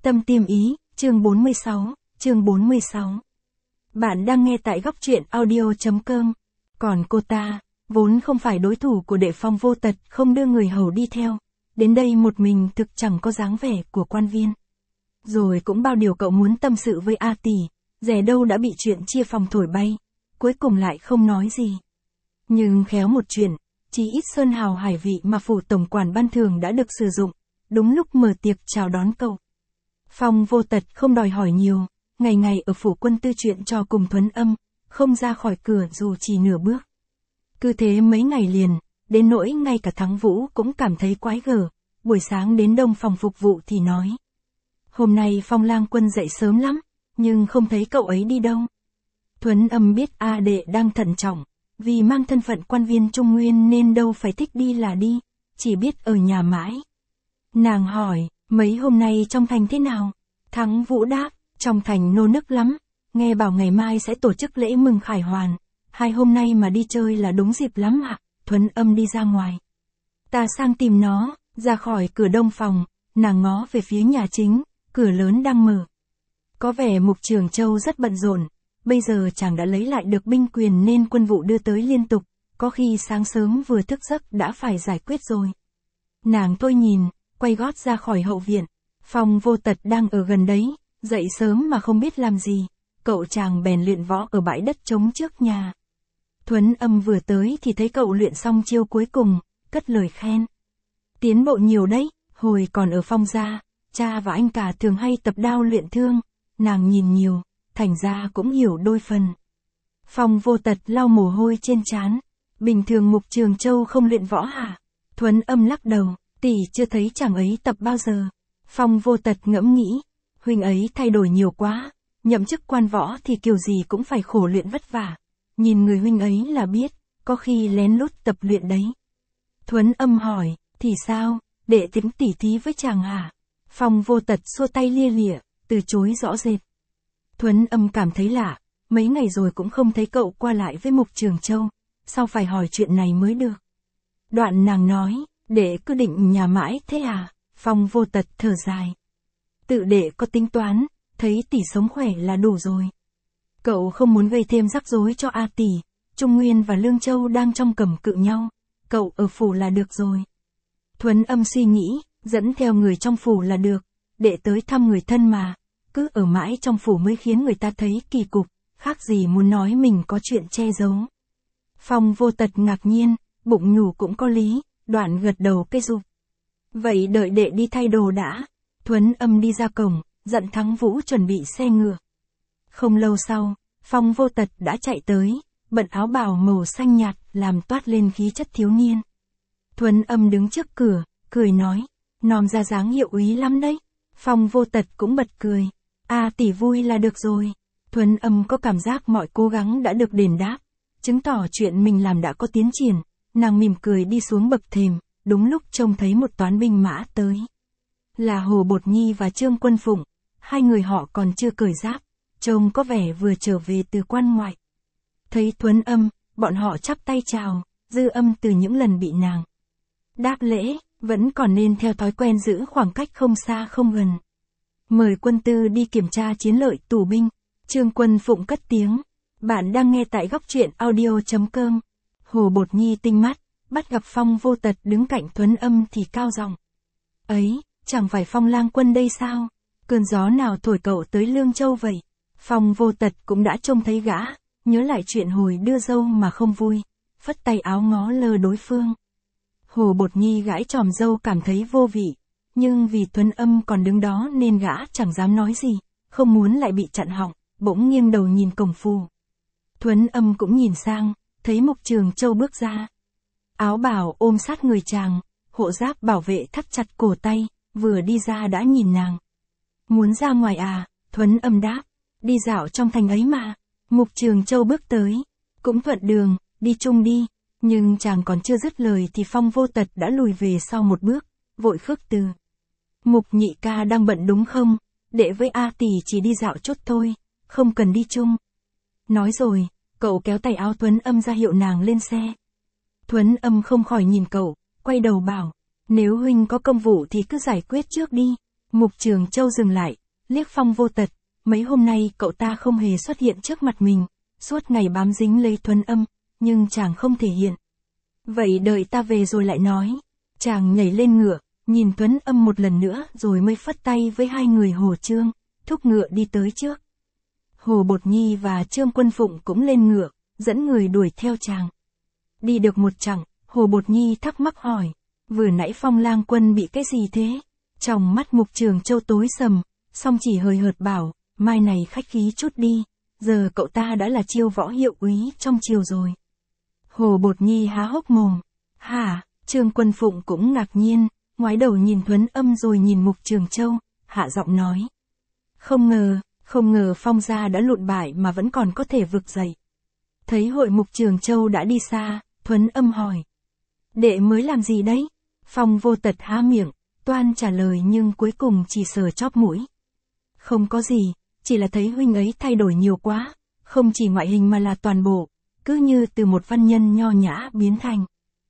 Tâm Tiêm Ý, chương 46. Bạn đang nghe tại góc truyện audio.com. Còn cô ta, vốn không phải đối thủ của Đệ Phong Vô Tật, không đưa người hầu đi theo. Đến đây một mình thực chẳng có dáng vẻ của quan viên. Rồi cũng bao điều cậu muốn tâm sự với A Tỷ, rẻ đâu đã bị chuyện chia phòng thổi bay. Cuối cùng lại không nói gì. Nhưng khéo một chuyện, chỉ ít sơn hào hải vị mà phủ tổng quản ban thường đã được sử dụng, đúng lúc mở tiệc chào đón cậu. Phong Vô Tật không đòi hỏi nhiều, ngày ngày ở phủ quân tư chuyện trò cùng Thuấn Âm, không ra khỏi cửa dù chỉ nửa bước. Cứ thế mấy ngày liền, đến nỗi ngay cả Thắng Vũ cũng cảm thấy quái gở, buổi sáng đến đông phòng phục vụ thì nói. Hôm nay Phong lang quân dậy sớm lắm, nhưng không thấy cậu ấy đi đâu. Thuấn Âm biết A Đệ đang thận trọng, vì mang thân phận quan viên Trung Nguyên nên đâu phải thích đi là đi, chỉ biết ở nhà mãi. Nàng hỏi, mấy hôm nay trong thành thế nào? Thắng Vũ đáp, trong thành nô nức lắm, nghe bảo ngày mai sẽ tổ chức lễ mừng khải hoàn, 2 hôm nay mà đi chơi là đúng dịp lắm ạ. Thuấn Âm đi ra ngoài. Ta sang tìm nó, ra khỏi cửa đông phòng, nàng ngó về phía nhà chính, cửa lớn đang mở. Có vẻ Mục Trường Châu rất bận rộn, bây giờ chàng đã lấy lại được binh quyền nên quân vụ đưa tới liên tục, có khi sáng sớm vừa thức giấc đã phải giải quyết rồi. Nàng tôi nhìn, quay gót ra khỏi hậu viện, Phong Vô Tật đang ở gần đấy, dậy sớm mà không biết làm gì, cậu chàng bèn luyện võ ở bãi đất trống trước nhà. Thuấn Âm vừa tới thì thấy cậu luyện xong chiêu cuối cùng, cất lời khen. Tiến bộ nhiều đấy, hồi còn ở Phong gia, cha và anh cả thường hay tập đao luyện thương, nàng nhìn nhiều, thành ra cũng hiểu đôi phần. Phong Vô Tật lau mồ hôi trên trán, bình thường Mục Trường Châu không luyện võ hả? Thuấn Âm lắc đầu, tỷ chưa thấy chàng ấy tập bao giờ. Phong Vô Tật ngẫm nghĩ, huynh ấy thay đổi nhiều quá, nhậm chức quan võ thì kiểu gì cũng phải khổ luyện vất vả. Nhìn người huynh ấy là biết, có khi lén lút tập luyện đấy. Thuấn Âm hỏi, thì sao, đệ tính tỉ thí với chàng hả? Phong Vô Tật xua tay lia lịa, từ chối rõ rệt. Thuấn Âm cảm thấy lạ, mấy ngày rồi cũng không thấy cậu qua lại với Mục Trường Châu, sao phải hỏi chuyện này mới được. Đoạn nàng nói, đệ cứ định nhà mãi thế à? Phong Vô Tật thở dài. Tự đệ có tính toán, thấy tỷ sống khỏe là đủ rồi. Cậu không muốn gây thêm rắc rối cho A Tỷ, Trung Nguyên và Lương Châu đang trong cầm cự nhau, cậu ở phủ là được rồi. Thuấn Âm suy nghĩ, dẫn theo người trong phủ là được, đệ tới thăm người thân mà, cứ ở mãi trong phủ mới khiến người ta thấy kỳ cục, khác gì muốn nói mình có chuyện che giấu. Phong Vô Tật ngạc nhiên, bụng nhủ cũng có lý, đoạn gật đầu cây dục. Vậy đợi đệ đi thay đồ đã. Thuấn Âm đi ra cổng, dặn Thắng Vũ chuẩn bị xe ngựa. Không lâu sau, Phong Vô Tật đã chạy tới, bận áo bào màu xanh nhạt làm toát lên khí chất thiếu niên. Thuấn Âm đứng trước cửa, cười nói, nom ra dáng hiệu úy lắm đấy. Phong Vô Tật cũng bật cười, A tỷ vui là được rồi. Thuấn Âm có cảm giác mọi cố gắng đã được đền đáp, chứng tỏ chuyện mình làm đã có tiến triển, nàng mỉm cười đi xuống bậc thềm, đúng lúc trông thấy một toán binh mã tới. Là Hồ Bột Nhi và Trương Quân Phụng, hai người họ còn chưa cởi giáp, trông có vẻ vừa trở về từ quan ngoại. Thấy Thuấn Âm, bọn họ chắp tay chào, Dư Âm từ những lần bị nàng đáp lễ, vẫn còn nên theo thói quen giữ khoảng cách không xa không gần. Mời quân tư đi kiểm tra chiến lợi tù binh. Trương Quân Phụng cất tiếng, bạn đang nghe tại góc truyện audio.com. Hồ Bột Nhi tinh mắt, bắt gặp Phong Vô Tật đứng cạnh Thuấn Âm thì cao giọng. Ấy, chẳng phải Phong lang quân đây sao? Cơn gió nào thổi cậu tới Lương Châu vậy? Phong Vô Tật cũng đã trông thấy gã, nhớ lại chuyện hồi đưa dâu mà không vui, phất tay áo ngó lơ đối phương. Hồ Bột Nhi gãi chòm râu cảm thấy vô vị, nhưng vì Thuấn Âm còn đứng đó nên gã chẳng dám nói gì, không muốn lại bị chặn họng, bỗng nghiêng đầu nhìn cổng phủ. Thuấn Âm cũng nhìn sang, thấy Mục Trường Châu bước ra. Áo bào ôm sát người chàng, hộ giáp bảo vệ thắt chặt cổ tay, vừa đi ra đã nhìn nàng. Muốn ra ngoài à? Thuấn Âm đáp, đi dạo trong thành ấy mà. Mục Trường Châu bước tới, cũng thuận đường, đi chung đi, nhưng chàng còn chưa dứt lời thì Phong Vô Tật đã lùi về sau một bước, vội khước từ. Mục nhị ca đang bận đúng không? Đệ với A tỷ chỉ đi dạo chút thôi, không cần đi chung. Nói rồi, cậu kéo tay áo Thuấn Âm ra hiệu nàng lên xe. Thuấn Âm không khỏi nhìn cậu, quay đầu bảo, nếu huynh có công vụ thì cứ giải quyết trước đi. Mục Trường Châu dừng lại, liếc Phong Vô Tật, mấy hôm nay cậu ta không hề xuất hiện trước mặt mình, suốt ngày bám dính lấy Thuấn Âm, nhưng chàng không thể hiện. Vậy đợi ta về rồi lại nói. Chàng nhảy lên ngựa, nhìn Thuấn Âm một lần nữa rồi mới phất tay với hai người Hồ Trương, thúc ngựa đi tới trước. Hồ Bột Nhi và Trương Quân Phụng cũng lên ngựa, dẫn người đuổi theo chàng. Đi được một chặng, Hồ Bột Nhi thắc mắc hỏi, vừa nãy Phong lang quân bị cái gì thế? Trong mắt Mục Trường Châu tối sầm, song chỉ hời hợt bảo, mai này khách khí chút đi, giờ cậu ta đã là chiêu võ hiệu úy trong triều rồi. Hồ Bột Nhi há hốc mồm. Hả? Trương Quân Phụng cũng ngạc nhiên, ngoái đầu nhìn Thuấn Âm rồi nhìn Mục Trường Châu, hạ giọng nói. Không ngờ Phong gia đã lụn bại mà vẫn còn có thể vực dậy. Thấy hội Mục Trường Châu đã đi xa, Thuấn Âm hỏi. Đệ mới làm gì đấy? Phong Vô Tật há miệng, toan trả lời nhưng cuối cùng chỉ sờ chóp mũi. Không có gì, chỉ là thấy huynh ấy thay đổi nhiều quá, không chỉ ngoại hình mà là toàn bộ, cứ như từ một văn nhân nho nhã biến thành.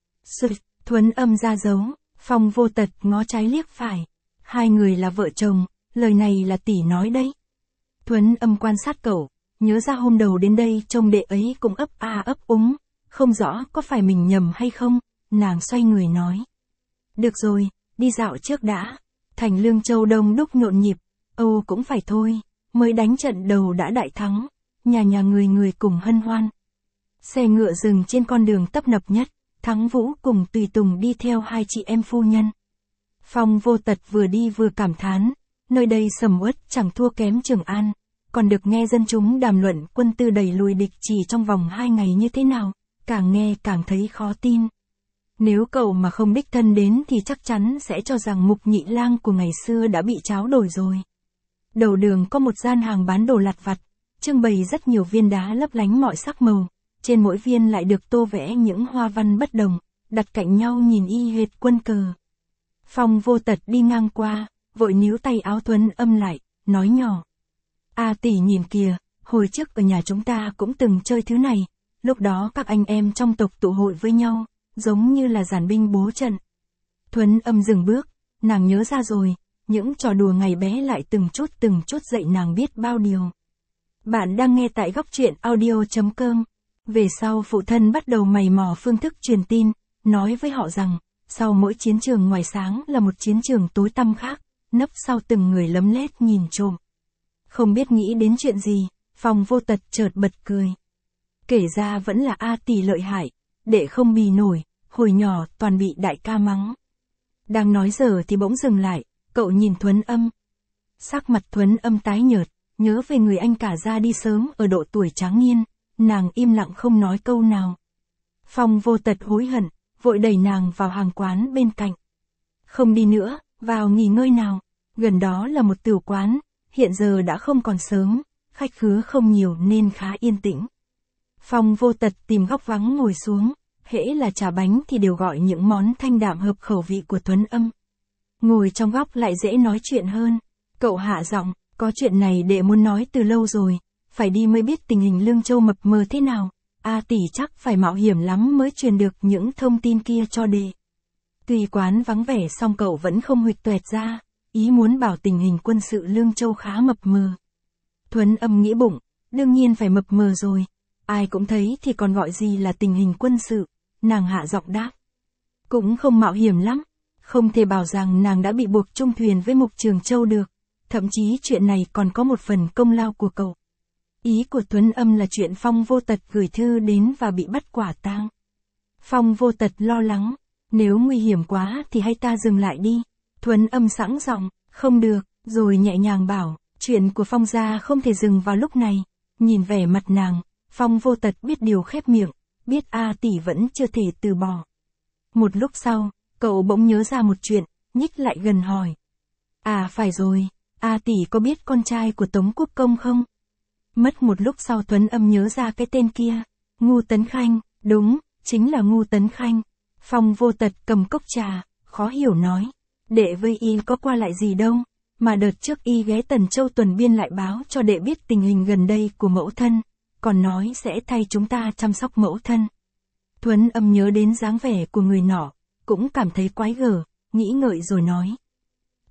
Thuấn Âm ra dấu, Phong Vô Tật ngó trái liếc phải. Hai người là vợ chồng, lời này là tỷ nói đấy. Thuấn Âm quan sát cậu, nhớ ra hôm đầu đến đây trông đệ ấy cũng ấp a ấp úng, không rõ có phải mình nhầm hay không, nàng xoay người nói. Được rồi, đi dạo trước đã. Thành Lương Châu đông đúc nhộn nhịp, cũng phải thôi, mới đánh trận đầu đã đại thắng, nhà nhà người cùng hân hoan. Xe ngựa dừng trên con đường tấp nập nhất, Thắng Vũ cùng tùy tùng đi theo hai chị em phu nhân. Phong Vô Tật vừa đi vừa cảm thán, nơi đây sầm uất chẳng thua kém Trường An, còn được nghe dân chúng đàm luận quân tư đẩy lùi địch chỉ trong vòng 2 ngày như thế nào, càng nghe càng thấy khó tin. Nếu cậu mà không đích thân đến thì chắc chắn sẽ cho rằng Mục Nhị Lang của ngày xưa đã bị tráo đổi rồi. Đầu đường có một gian hàng bán đồ lặt vặt, trưng bày rất nhiều viên đá lấp lánh mọi sắc màu, trên mỗi viên lại được tô vẽ những hoa văn bất đồng, đặt cạnh nhau nhìn y hệt quân cờ. Phong Vô Tật đi ngang qua, vội níu tay áo Thuấn Âm lại, nói nhỏ. Tỷ nhìn kìa, hồi trước ở nhà chúng ta cũng từng chơi thứ này, lúc đó các anh em trong tộc tụ hội với nhau, giống như là dàn binh bố trận. Thuấn Âm dừng bước, nàng nhớ ra rồi, những trò đùa ngày bé lại từng chút dạy nàng biết bao điều. Bạn đang nghe tại góc truyện audio.com. Về sau phụ thân bắt đầu mày mò phương thức truyền tin, nói với họ rằng, sau mỗi chiến trường ngoài sáng là một chiến trường tối tăm khác, nấp sau từng người lấm lét nhìn trộm. Không biết nghĩ đến chuyện gì, Phong Vô Tật chợt bật cười. Kể ra vẫn là A tỷ lợi hại, đệ không bì nổi, hồi nhỏ toàn bị đại ca mắng. Đang nói giờ thì bỗng dừng lại, cậu nhìn Thuấn Âm. Sắc mặt Thuấn Âm tái nhợt, nhớ về người anh cả ra đi sớm ở độ tuổi tráng niên, nàng im lặng không nói câu nào. Phong Vô Tật hối hận, vội đẩy nàng vào hàng quán bên cạnh. Không đi nữa, vào nghỉ ngơi nào, gần đó là một tửu quán, hiện giờ đã không còn sớm, khách khứa không nhiều nên khá yên tĩnh. Phong Vô Tật tìm góc vắng ngồi xuống, hễ là trà bánh thì đều gọi những món thanh đạm hợp khẩu vị của Thuấn Âm. Ngồi trong góc lại dễ nói chuyện hơn, cậu hạ giọng, có chuyện này đệ muốn nói từ lâu rồi, phải đi mới biết tình hình Lương Châu mập mờ thế nào, tỷ chắc phải mạo hiểm lắm mới truyền được những thông tin kia cho đệ. Tuy quán vắng vẻ song cậu vẫn không huỵch toẹt ra, ý muốn bảo tình hình quân sự Lương Châu khá mập mờ. Thuấn Âm nghĩ bụng, đương nhiên phải mập mờ rồi, ai cũng thấy thì còn gọi gì là tình hình quân sự, nàng hạ giọng đáp. Cũng không mạo hiểm lắm, không thể bảo rằng nàng đã bị buộc chung thuyền với Mục Trường Châu được, thậm chí chuyện này còn có một phần công lao của cậu. Ý của Thuấn Âm là chuyện Phong Vô Tật gửi thư đến và bị bắt quả tang. Phong Vô Tật lo lắng, nếu nguy hiểm quá thì hay ta dừng lại đi. Thuấn Âm sẵn giọng, không được, rồi nhẹ nhàng bảo, chuyện của Phong gia không thể dừng vào lúc này. Nhìn vẻ mặt nàng, Phong Vô Tật biết điều khép miệng, biết A tỷ vẫn chưa thể từ bỏ. Một lúc sau, cậu bỗng nhớ ra một chuyện, nhích lại gần hỏi. Phải rồi, A tỷ có biết con trai của Tống Quốc Công không? Mất một lúc sau Thuấn Âm nhớ ra cái tên kia, Ngu Tấn Khanh, đúng, chính là Ngu Tấn Khanh. Phong Vô Tật cầm cốc trà, khó hiểu nói, đệ với y có qua lại gì đâu, mà đợt trước y ghé Tần Châu tuần biên lại báo cho đệ biết tình hình gần đây của mẫu thân, còn nói sẽ thay chúng ta chăm sóc mẫu thân. Thuấn Âm nhớ đến dáng vẻ của người nọ, cũng cảm thấy quái gở, nghĩ ngợi rồi nói.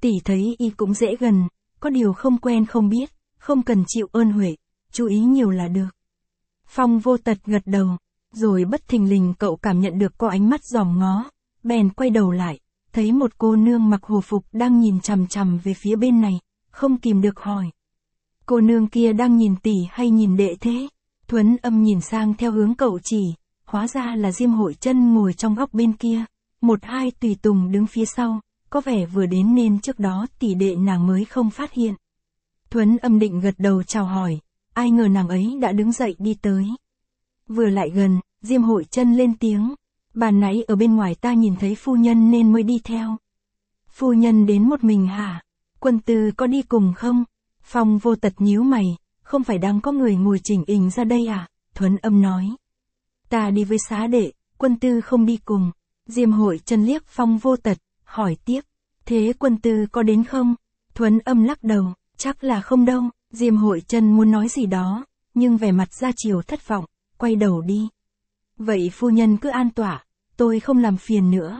tỷ thấy y cũng dễ gần, có điều không quen không biết, không cần chịu ơn huệ, chú ý nhiều là được. Phong Vô Tật gật đầu, rồi bất thình lình cậu cảm nhận được có ánh mắt dòm ngó, bèn quay đầu lại, thấy một cô nương mặc hồ phục đang nhìn chằm chằm về phía bên này, không kìm được hỏi. Cô nương kia đang nhìn tỷ hay nhìn đệ thế? Thuấn Âm nhìn sang theo hướng cậu chỉ, hóa ra là Diêm Hội Chân ngồi trong góc bên kia, một hai tùy tùng đứng phía sau, có vẻ vừa đến nên trước đó tỷ đệ nàng mới không phát hiện. Thuấn Âm định gật đầu chào hỏi, ai ngờ nàng ấy đã đứng dậy đi tới. Vừa lại gần, Diêm Hội Chân lên tiếng, bàn nãy ở bên ngoài ta nhìn thấy phu nhân nên mới đi theo. Phu nhân đến một mình hả? Quân tư có đi cùng không? Phong Vô Tật nhíu mày, không phải đang có người ngồi chỉnh hình ra đây à? Thuấn Âm nói. Ta đi với xá đệ, quân tư không đi cùng. Diêm Hội Chân liếc Phong Vô Tật, hỏi tiếp, thế quân tư có đến không? Thuấn Âm lắc đầu, chắc là không đâu. Diêm Hội Chân muốn nói gì đó, nhưng vẻ mặt ra chiều thất vọng, quay đầu đi. Vậy phu nhân cứ an tọa, tôi không làm phiền nữa.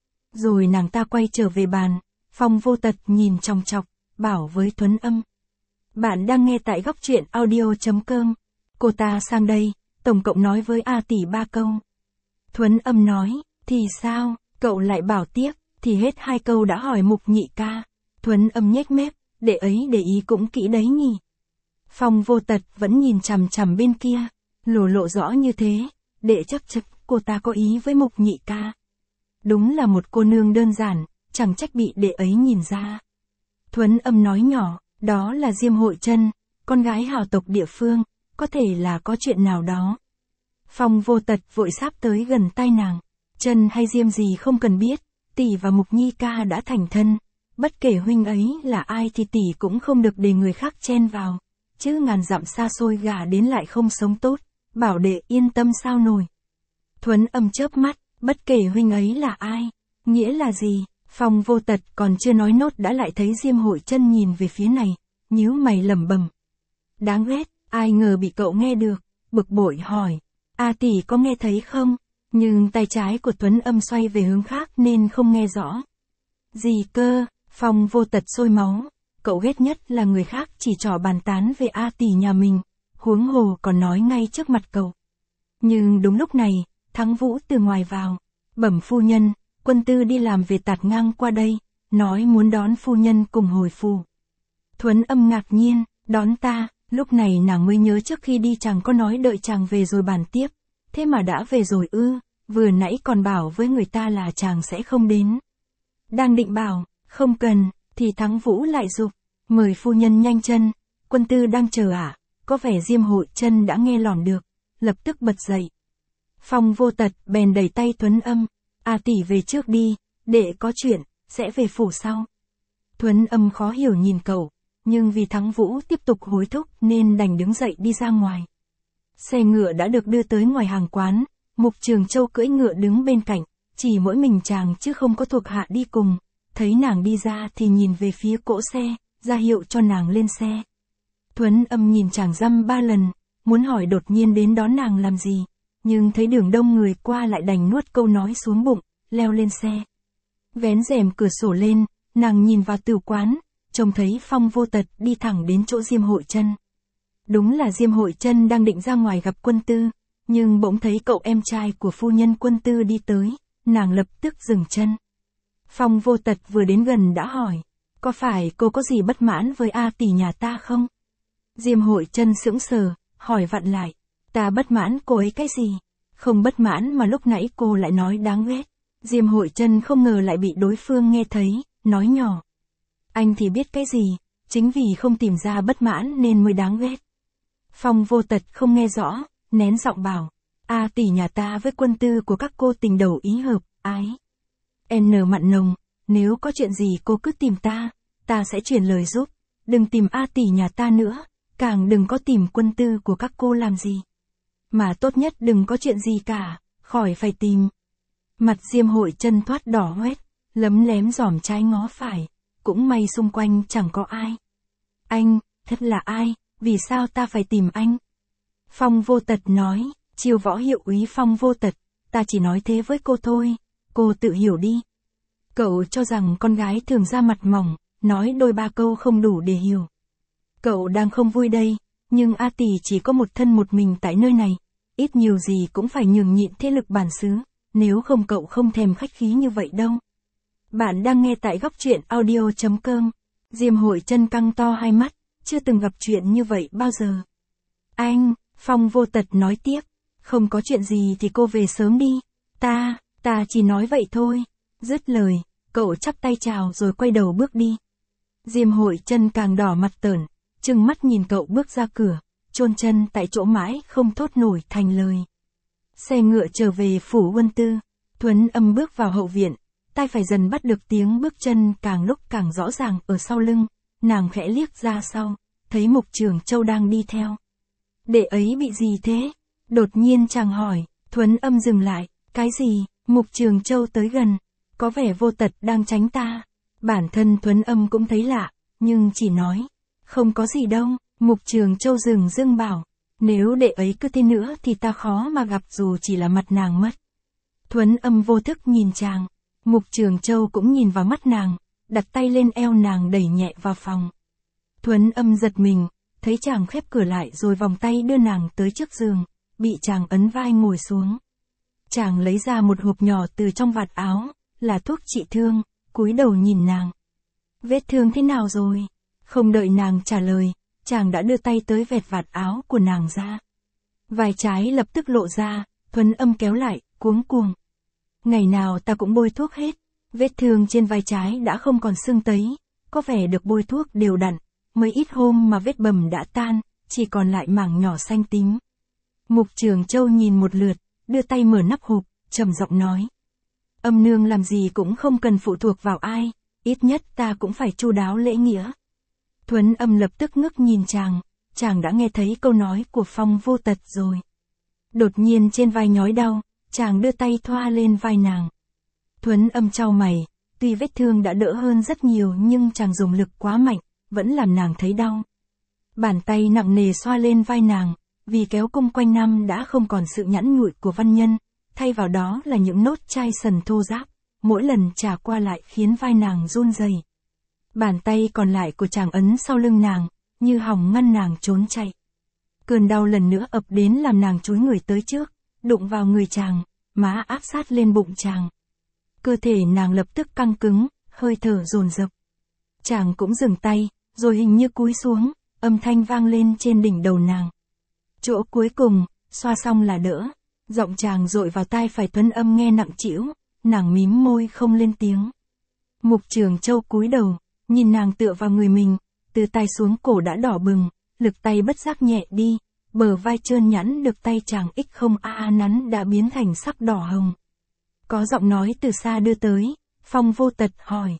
Rồi nàng ta quay trở về bàn, Phong Vô Tật nhìn chòng chọc, bảo với Thuấn Âm. Bạn đang nghe tại góc truyện audio.com. Cô ta sang đây, tổng cộng nói với A tỷ 3 câu. Thuấn Âm nói, thì sao, cậu lại bảo tiếp, thì hết 2 câu đã hỏi Mục Nhị ca. Thuấn Âm nhếch mép, đệ ấy để ý cũng kỹ đấy nhỉ. Phong Vô Tật vẫn nhìn chằm chằm bên kia, lộ rõ như thế, đệ chấp cô ta có ý với Mục Nhị ca. Đúng là một cô nương đơn giản, chẳng trách bị đệ ấy nhìn ra. Thuấn Âm nói nhỏ, đó là Diêm Hội Chân, con gái hào tộc địa phương, có thể là có chuyện nào đó. Phong Vô Tật vội sáp tới gần tai nàng, Chân hay Diêm gì không cần biết, tỷ và Mục Nhi ca đã thành thân, bất kể huynh ấy là ai thì tỷ cũng không được để người khác chen vào, chứ ngàn dặm xa xôi gả đến lại không sống tốt, bảo đệ yên tâm sao nổi. Thuấn Âm chớp mắt, bất kể huynh ấy là ai, nghĩa là gì? Phong Vô Tật còn chưa nói nốt đã lại thấy Diêm Hội Chân nhìn về phía này, nhíu mày lẩm bẩm. Đáng ghét, ai ngờ bị cậu nghe được, bực bội hỏi, A tỷ có nghe thấy không? Nhưng tay trái của Thuấn Âm xoay về hướng khác nên không nghe rõ. Gì cơ? Phong Vô Tật sôi máu, cậu ghét nhất là người khác chỉ trỏ bàn tán về A tỷ nhà mình, huống hồ còn nói ngay trước mặt cậu. Nhưng đúng lúc này, Thắng Vũ từ ngoài vào, bẩm phu nhân, quân tư đi làm về tạt ngang qua đây, nói muốn đón phu nhân cùng hồi phủ. Thuấn Âm ngạc nhiên, đón ta, lúc này nàng mới nhớ trước khi đi chàng có nói đợi chàng về rồi bàn tiếp, thế mà đã về rồi ư, vừa nãy còn bảo với người ta là chàng sẽ không đến. Đang định bảo, không cần, thì Thắng Vũ lại giục, mời phu nhân nhanh chân, quân tư đang chờ ạ. Có vẻ Diêm Hội Chân đã nghe lỏm được, lập tức bật dậy. Phong Vô Tật bèn đẩy tay Thuấn Âm, A tỷ về trước đi, đệ có chuyện, sẽ về phủ sau. Thuấn Âm khó hiểu nhìn cậu, nhưng vì Thắng Vũ tiếp tục hối thúc nên đành đứng dậy đi ra ngoài. Xe ngựa đã được đưa tới ngoài hàng quán, Mục Trường Châu cưỡi ngựa đứng bên cạnh, chỉ mỗi mình chàng chứ không có thuộc hạ đi cùng, thấy nàng đi ra thì nhìn về phía cỗ xe, ra hiệu cho nàng lên xe. Thuấn Âm nhìn chàng dăm 3 lần, muốn hỏi đột nhiên đến đón nàng làm gì, nhưng thấy đường đông người qua lại đành nuốt câu nói xuống bụng, leo lên xe. Vén rèm cửa sổ lên, nàng nhìn vào tử quán, trông thấy Phong Vô Tật đi thẳng đến chỗ Diêm Hội Chân. Đúng là Diêm Hội Chân đang định ra ngoài gặp quân tư, nhưng bỗng thấy cậu em trai của phu nhân quân tư đi tới, nàng lập tức dừng chân. Phong Vô Tật vừa đến gần đã hỏi, có phải cô có gì bất mãn với A tỷ nhà ta không? Diêm Hội Chân sững sờ, hỏi vặn lại, ta bất mãn cô ấy cái gì? Không bất mãn mà lúc nãy cô lại nói đáng ghét. Diêm Hội Chân không ngờ lại bị đối phương nghe thấy, nói nhỏ. Anh thì biết cái gì, chính vì không tìm ra bất mãn nên mới đáng ghét. Phong Vô Tật không nghe rõ, nén giọng bảo, A tỷ nhà ta với quân tư của các cô tình đầu ý hợp, ái. N mặn nồng, nếu có chuyện gì cô cứ tìm ta sẽ truyền lời giúp, đừng tìm A tỷ nhà ta nữa, càng đừng có tìm quân tư của các cô làm gì. Mà tốt nhất đừng có chuyện gì cả, khỏi phải tìm. Mặt Diêm Hội Chân thoát đỏ hoét, lấm lém dòm trái ngó phải, cũng may xung quanh chẳng có ai. Anh, thật là ai, vì sao ta phải tìm anh? Phong Vô Tật nói, Chiêu Võ Hiệu úy Phong Vô Tật, ta chỉ nói thế với cô thôi, cô tự hiểu đi. Cậu cho rằng con gái thường ra mặt mỏng, nói đôi ba câu không đủ để hiểu. Cậu đang không vui đây, nhưng A Tỷ chỉ có một thân một mình tại nơi này, ít nhiều gì cũng phải nhường nhịn thế lực bản xứ, nếu không cậu không thèm khách khí như vậy đâu. Bạn đang nghe tại góc truyện audio.com. Diêm Hội Chân căng to hai mắt, chưa từng gặp chuyện như vậy bao giờ. Anh, Phong Vô Tật nói tiếp, không có chuyện gì thì cô về sớm đi, ta chỉ nói vậy thôi. Dứt lời, cậu chắp tay chào rồi quay đầu bước đi. Diêm Hội Chân càng đỏ mặt tởn, trừng mắt nhìn cậu bước ra cửa, chôn chân tại chỗ mãi không thốt nổi thành lời. Xe ngựa trở về phủ Huân Tư, Thuấn Âm bước vào hậu viện, tai phải dần bắt được tiếng bước chân càng lúc càng rõ ràng ở sau lưng, nàng khẽ liếc ra sau, thấy Mục Trường Châu đang đi theo. Đệ ấy bị gì thế? Đột nhiên chàng hỏi, Thuấn Âm dừng lại, cái gì? Mục Trường Châu tới gần, có vẻ Vô Tật đang tránh ta. Bản thân Thuấn Âm cũng thấy lạ, nhưng chỉ nói, không có gì đâu. Mục Trường Châu dừng bảo, nếu đệ ấy cứ thế nữa thì ta khó mà gặp dù chỉ là mặt nàng mất. Thuấn Âm vô thức nhìn chàng, Mục Trường Châu cũng nhìn vào mắt nàng, đặt tay lên eo nàng đẩy nhẹ vào phòng. Thuấn Âm giật mình, thấy chàng khép cửa lại rồi vòng tay đưa nàng tới trước giường, bị chàng ấn vai ngồi xuống. Chàng lấy ra một hộp nhỏ từ trong vạt áo, là thuốc trị thương, cúi đầu nhìn nàng. Vết thương thế nào rồi? Không đợi nàng trả lời, chàng đã đưa tay tới vẹt vạt áo của nàng ra. Vai trái lập tức lộ ra, Thuấn Âm kéo lại, cuống cuồng. Ngày nào ta cũng bôi thuốc hết, vết thương trên vai trái đã không còn sưng tấy, có vẻ được bôi thuốc đều đặn, mới ít hôm mà vết bầm đã tan, chỉ còn lại mảng nhỏ xanh tím. Mục Trường Châu nhìn một lượt, đưa tay mở nắp hộp, trầm giọng nói. Âm nương làm gì cũng không cần phụ thuộc vào ai, ít nhất ta cũng phải chu đáo lễ nghĩa. Thuấn Âm lập tức ngước nhìn chàng đã nghe thấy câu nói của Phong Vô Tật rồi. Đột nhiên trên vai nhói đau, chàng đưa tay thoa lên vai nàng. Thuấn Âm chau mày, tuy vết thương đã đỡ hơn rất nhiều nhưng chàng dùng lực quá mạnh, vẫn làm nàng thấy đau. Bàn tay nặng nề xoa lên vai nàng, vì kéo cung quanh năm đã không còn sự nhẵn nhụi của văn nhân, thay vào đó là những nốt chai sần thô ráp, mỗi lần chà qua lại khiến vai nàng run rẩy. Bàn tay còn lại của chàng ấn sau lưng nàng, như hòng ngăn nàng trốn chạy. Cơn đau lần nữa ập đến làm nàng chúi người tới trước, đụng vào người chàng, má áp sát lên bụng chàng. Cơ thể nàng lập tức căng cứng, hơi thở dồn dập. Chàng cũng dừng tay, rồi hình như cúi xuống, âm thanh vang lên trên đỉnh đầu nàng. Chỗ cuối cùng, xoa xong là đỡ. Giọng chàng dội vào tai phải Thuấn Âm nghe nặng trĩu, nàng mím môi không lên tiếng. Mục Trường Châu cúi đầu, nhìn nàng tựa vào người mình, từ tai xuống cổ đã đỏ bừng, lực tay bất giác nhẹ đi, bờ vai trơn nhẵn được tay chàng không nắn đã biến thành sắc đỏ hồng. Có giọng nói từ xa đưa tới, Phong Vô Tật hỏi.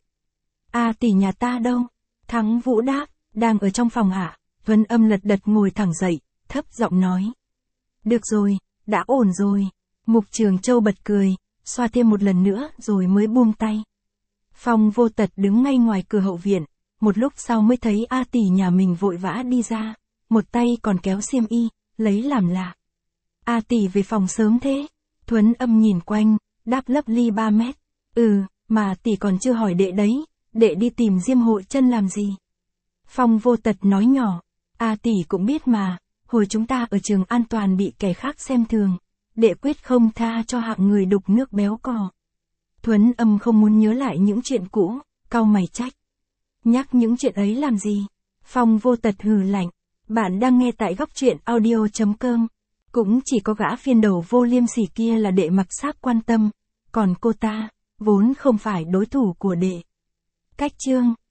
Tỷ nhà ta đâu? Thắng Vũ đáp, đang ở trong phòng ạ. Thuấn Âm lật đật ngồi thẳng dậy, thấp giọng nói. Được rồi, đã ổn rồi. Mục Trường Châu bật cười, xoa thêm một lần nữa rồi mới buông tay. Phong Vô Tật đứng ngay ngoài cửa hậu viện, một lúc sau mới thấy A Tỷ nhà mình vội vã đi ra, một tay còn kéo xiêm y, lấy làm lạ. A Tỷ về phòng sớm thế? Thuấn Âm nhìn quanh, đáp lấp ly 3 mét. Mà tỷ còn chưa hỏi đệ đấy, đệ đi tìm Diêm Hội Chân làm gì? Phong Vô Tật nói nhỏ, A Tỷ cũng biết mà, hồi chúng ta ở trường an toàn bị kẻ khác xem thường, đệ quyết không tha cho hạng người đục nước béo cò. Thuấn Âm không muốn nhớ lại những chuyện cũ, cau mày trách. Nhắc những chuyện ấy làm gì? Phong Vô Tật hừ lạnh. Bạn đang nghe tại góc truyện audio.com. Cũng chỉ có gã phiên đầu vô liêm sỉ kia là đệ mặc xác quan tâm, còn cô ta, vốn không phải đối thủ của đệ. Cách chương